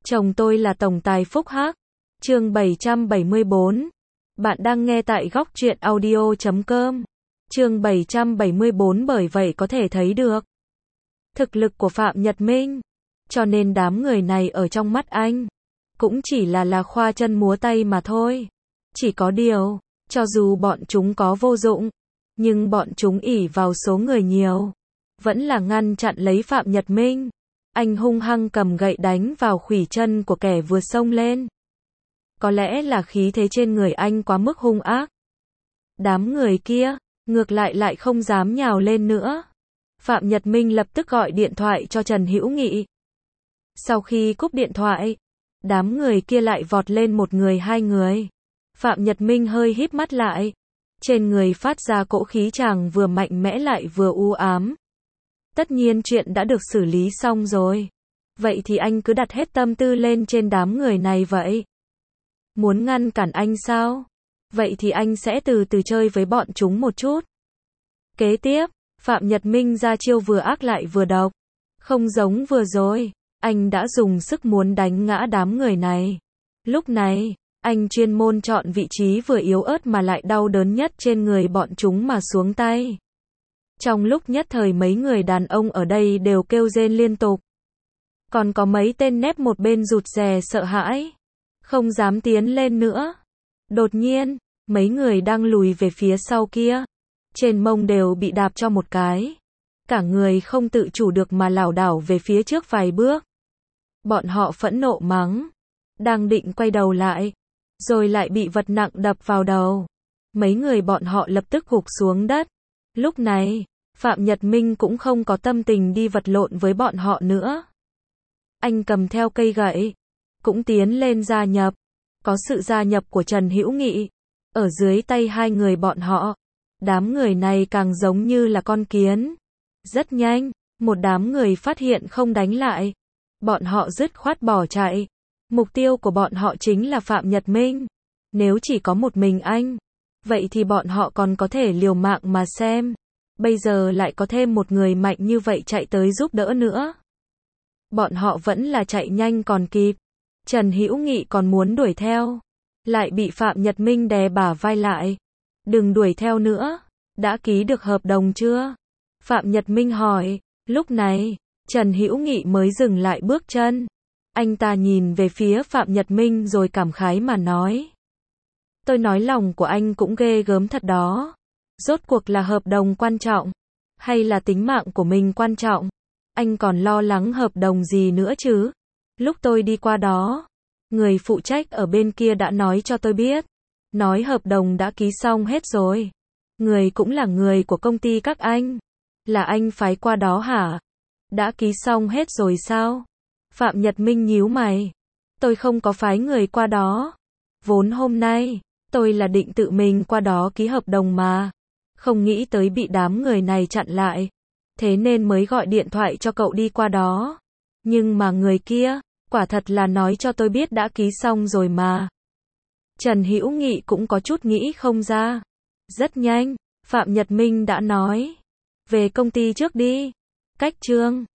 Chồng tôi là tổng tài Phúc Hắc. Chương 774. Bạn đang nghe tại góc truyện audio.com. Chương 774. Bởi vậy có thể thấy được thực lực của Phạm Nhật Minh. Cho nên đám người này ở trong mắt anh cũng chỉ là khoa chân múa tay mà thôi. Chỉ có điều, cho dù bọn chúng có vô dụng, nhưng bọn chúng ỷ vào số người nhiều, vẫn là ngăn chặn lấy Phạm Nhật Minh. Anh hung hăng cầm gậy đánh vào khuỷu chân của kẻ vừa xông lên. Có lẽ là khí thế trên người anh quá mức hung ác. Đám người kia, ngược lại không dám nhào lên nữa. Phạm Nhật Minh lập tức gọi điện thoại cho Trần Hữu Nghị. Sau khi cúp điện thoại, đám người kia lại vọt lên một người hai người. Phạm Nhật Minh hơi híp mắt lại. Trên người phát ra cỗ khí chàng vừa mạnh mẽ lại vừa u ám. Tất nhiên chuyện đã được xử lý xong rồi. Vậy thì anh cứ đặt hết tâm tư lên trên đám người này vậy. Muốn ngăn cản anh sao? Vậy thì anh sẽ từ từ chơi với bọn chúng một chút. Kế tiếp, Phạm Nhật Minh ra chiêu vừa ác lại vừa độc. Không giống vừa rồi, anh đã dùng sức muốn đánh ngã đám người này. Lúc này, anh chuyên môn chọn vị trí vừa yếu ớt mà lại đau đớn nhất trên người bọn chúng mà xuống tay. Trong lúc nhất thời mấy người đàn ông ở đây đều kêu rên liên tục. Còn có mấy tên nép một bên rụt rè sợ hãi, không dám tiến lên nữa. Đột nhiên, mấy người đang lùi về phía sau kia, trên mông đều bị đạp cho một cái. Cả người không tự chủ được mà lảo đảo về phía trước vài bước. Bọn họ phẫn nộ mắng, đang định quay đầu lại, rồi lại bị vật nặng đập vào đầu. Mấy người bọn họ lập tức gục xuống đất. Lúc này, Phạm Nhật Minh cũng không có tâm tình đi vật lộn với bọn họ nữa. Anh cầm theo cây gậy, cũng tiến lên gia nhập. Có sự gia nhập của Trần Hữu Nghị, ở dưới tay hai người bọn họ, đám người này càng giống như là con kiến. Rất nhanh, một đám người phát hiện không đánh lại. Bọn họ dứt khoát bỏ chạy. Mục tiêu của bọn họ chính là Phạm Nhật Minh. Nếu chỉ có một mình anh, vậy thì bọn họ còn có thể liều mạng mà xem. Bây giờ lại có thêm một người mạnh như vậy chạy tới giúp đỡ nữa. Bọn họ vẫn là chạy nhanh còn kịp. Trần Hữu Nghị còn muốn đuổi theo, lại bị Phạm Nhật Minh đè bả vai lại. Đừng đuổi theo nữa, đã ký được hợp đồng chưa? Phạm Nhật Minh hỏi. Lúc này, Trần Hữu Nghị mới dừng lại bước chân. Anh ta nhìn về phía Phạm Nhật Minh rồi cảm khái mà nói. Tôi nói lòng của anh cũng ghê gớm thật đó. Rốt cuộc là hợp đồng quan trọng, hay là tính mạng của mình quan trọng? Anh còn lo lắng hợp đồng gì nữa chứ? Lúc tôi đi qua đó, người phụ trách ở bên kia đã nói cho tôi biết. Nói hợp đồng đã ký xong hết rồi. Người cũng là người của công ty các anh. Là anh phái qua đó hả? Đã ký xong hết rồi sao? Phạm Nhật Minh nhíu mày. Tôi không có phái người qua đó. Vốn hôm nay, tôi là định tự mình qua đó ký hợp đồng mà. Không nghĩ tới bị đám người này chặn lại. Thế nên mới gọi điện thoại cho cậu đi qua đó. Nhưng mà người kia, quả thật là nói cho tôi biết đã ký xong rồi mà. Trần Hữu Nghị cũng có chút nghĩ không ra. Rất nhanh, Phạm Nhật Minh đã nói. Về công ty trước đi. Cách chương